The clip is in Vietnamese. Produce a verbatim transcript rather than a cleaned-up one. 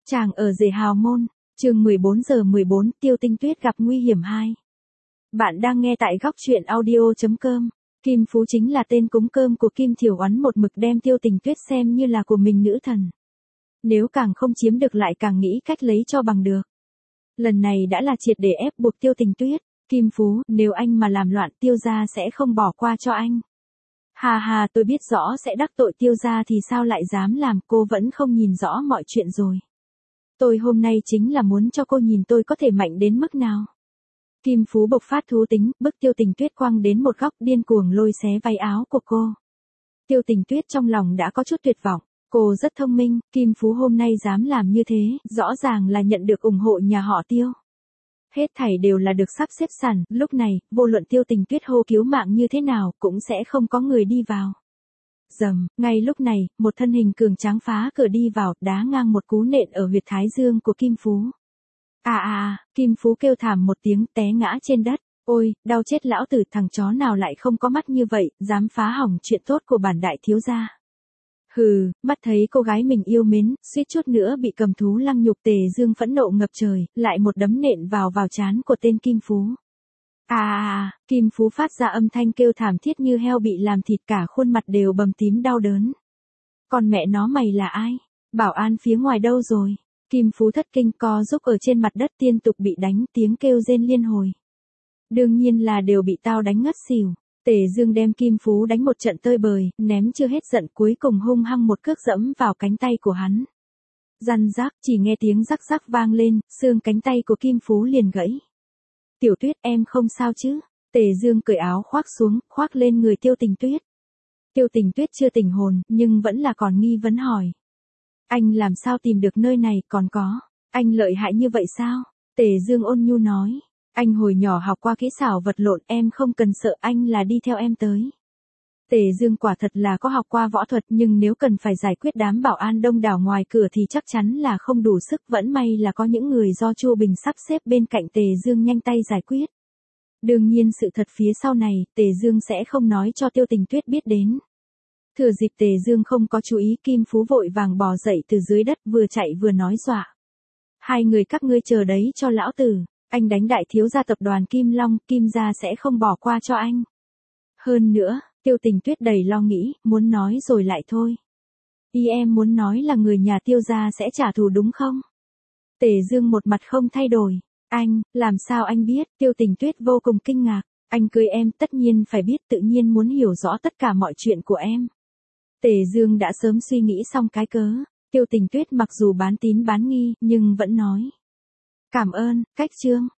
Chàng ở rể hào môn, chương mười bốn giờ mười bốn, Tiêu Tinh Tuyết gặp nguy hiểm hai. Bạn đang nghe tại góc truyện audio.com. Kim Phú chính là tên cúng cơm của Kim Thiểu Uẩn, một mực đem Tiêu Tinh Tuyết xem như là của mình nữ thần. Nếu càng không chiếm được lại càng nghĩ cách lấy cho bằng được. Lần này đã là triệt để ép buộc Tiêu Tinh Tuyết. Kim Phú, nếu anh mà làm loạn Tiêu gia sẽ không bỏ qua cho anh. Hà hà, tôi biết rõ sẽ đắc tội Tiêu gia thì sao lại dám làm, cô vẫn không nhìn rõ mọi chuyện rồi. Tôi hôm nay chính là muốn cho cô nhìn tôi có thể mạnh đến mức nào. Kim Phú bộc phát thú tính, bức Tiêu Tinh Tuyết quăng đến một góc, điên cuồng lôi xé váy áo của cô. Tiêu Tinh Tuyết trong lòng đã có chút tuyệt vọng. Cô rất thông minh, Kim Phú hôm nay dám làm như thế, rõ ràng là nhận được ủng hộ nhà họ Tiêu. Hết thảy đều là được sắp xếp sẵn, lúc này, vô luận Tiêu Tinh Tuyết hô cứu mạng như thế nào, cũng sẽ không có người đi vào. Dầm, ngay lúc này, một thân hình cường tráng phá cửa đi vào, đá ngang một cú nện ở huyệt thái dương của Kim Phú. À à à, Kim Phú kêu thảm một tiếng, té ngã trên đất. Ôi, đau chết lão tử, thằng chó nào lại không có mắt như vậy, dám phá hỏng chuyện tốt của bản đại thiếu gia. Hừ, mắt thấy cô gái mình yêu mến, suýt chút nữa bị cầm thú lăng nhục, Tề Dương phẫn nộ ngập trời, lại một đấm nện vào vào trán của tên Kim Phú. À à à, Kim Phú phát ra âm thanh kêu thảm thiết như heo bị làm thịt, cả khuôn mặt đều bầm tím đau đớn. Còn mẹ nó mày là ai? Bảo an phía ngoài đâu rồi? Kim Phú thất kinh co giúp ở trên mặt đất, liên tục bị đánh, tiếng kêu rên liên hồi. Đương nhiên là đều bị tao đánh ngất xỉu. Tề Dương đem Kim Phú đánh một trận tơi bời, ném chưa hết giận, cuối cùng hung hăng một cước dẫm vào cánh tay của hắn. Răn rác, chỉ nghe tiếng rắc rắc vang lên, xương cánh tay của Kim Phú liền gãy. Tiểu Tuyết, em không sao chứ? Tề Dương cởi áo khoác xuống, khoác lên người Tiêu Tinh Tuyết. Tiêu Tinh Tuyết chưa tỉnh hồn, nhưng vẫn là còn nghi vấn hỏi. Anh làm sao tìm được nơi này, còn có, anh lợi hại như vậy sao? Tề Dương ôn nhu nói. Anh hồi nhỏ học qua kỹ xảo vật lộn, em không cần sợ, anh là đi theo em tới. Tề Dương quả thật là có học qua võ thuật, nhưng nếu cần phải giải quyết đám bảo an đông đảo ngoài cửa thì chắc chắn là không đủ sức, vẫn may là có những người do Chu Bình sắp xếp bên cạnh Tề Dương nhanh tay giải quyết. Đương nhiên sự thật phía sau này, Tề Dương sẽ không nói cho Tiêu Tinh Tuyết biết đến. Thừa dịp Tề Dương không có chú ý, Kim Phú vội vàng bò dậy từ dưới đất, vừa chạy vừa nói dọa. Hai người các ngươi chờ đấy cho lão tử. Anh đánh đại thiếu gia tập đoàn Kim Long, Kim gia sẽ không bỏ qua cho anh. Hơn nữa, Tiêu Tinh Tuyết đầy lo nghĩ, muốn nói rồi lại thôi. Ý em muốn nói là người nhà Tiêu gia sẽ trả thù đúng không? Tề Dương một mặt không thay đổi. Anh, làm sao anh biết? Tiêu Tinh Tuyết vô cùng kinh ngạc. Anh cưới em, tất nhiên phải biết, tự nhiên muốn hiểu rõ tất cả mọi chuyện của em. Tề Dương đã sớm suy nghĩ xong cái cớ. Tiêu Tinh Tuyết mặc dù bán tín bán nghi, nhưng vẫn nói. Cảm ơn, cách trương.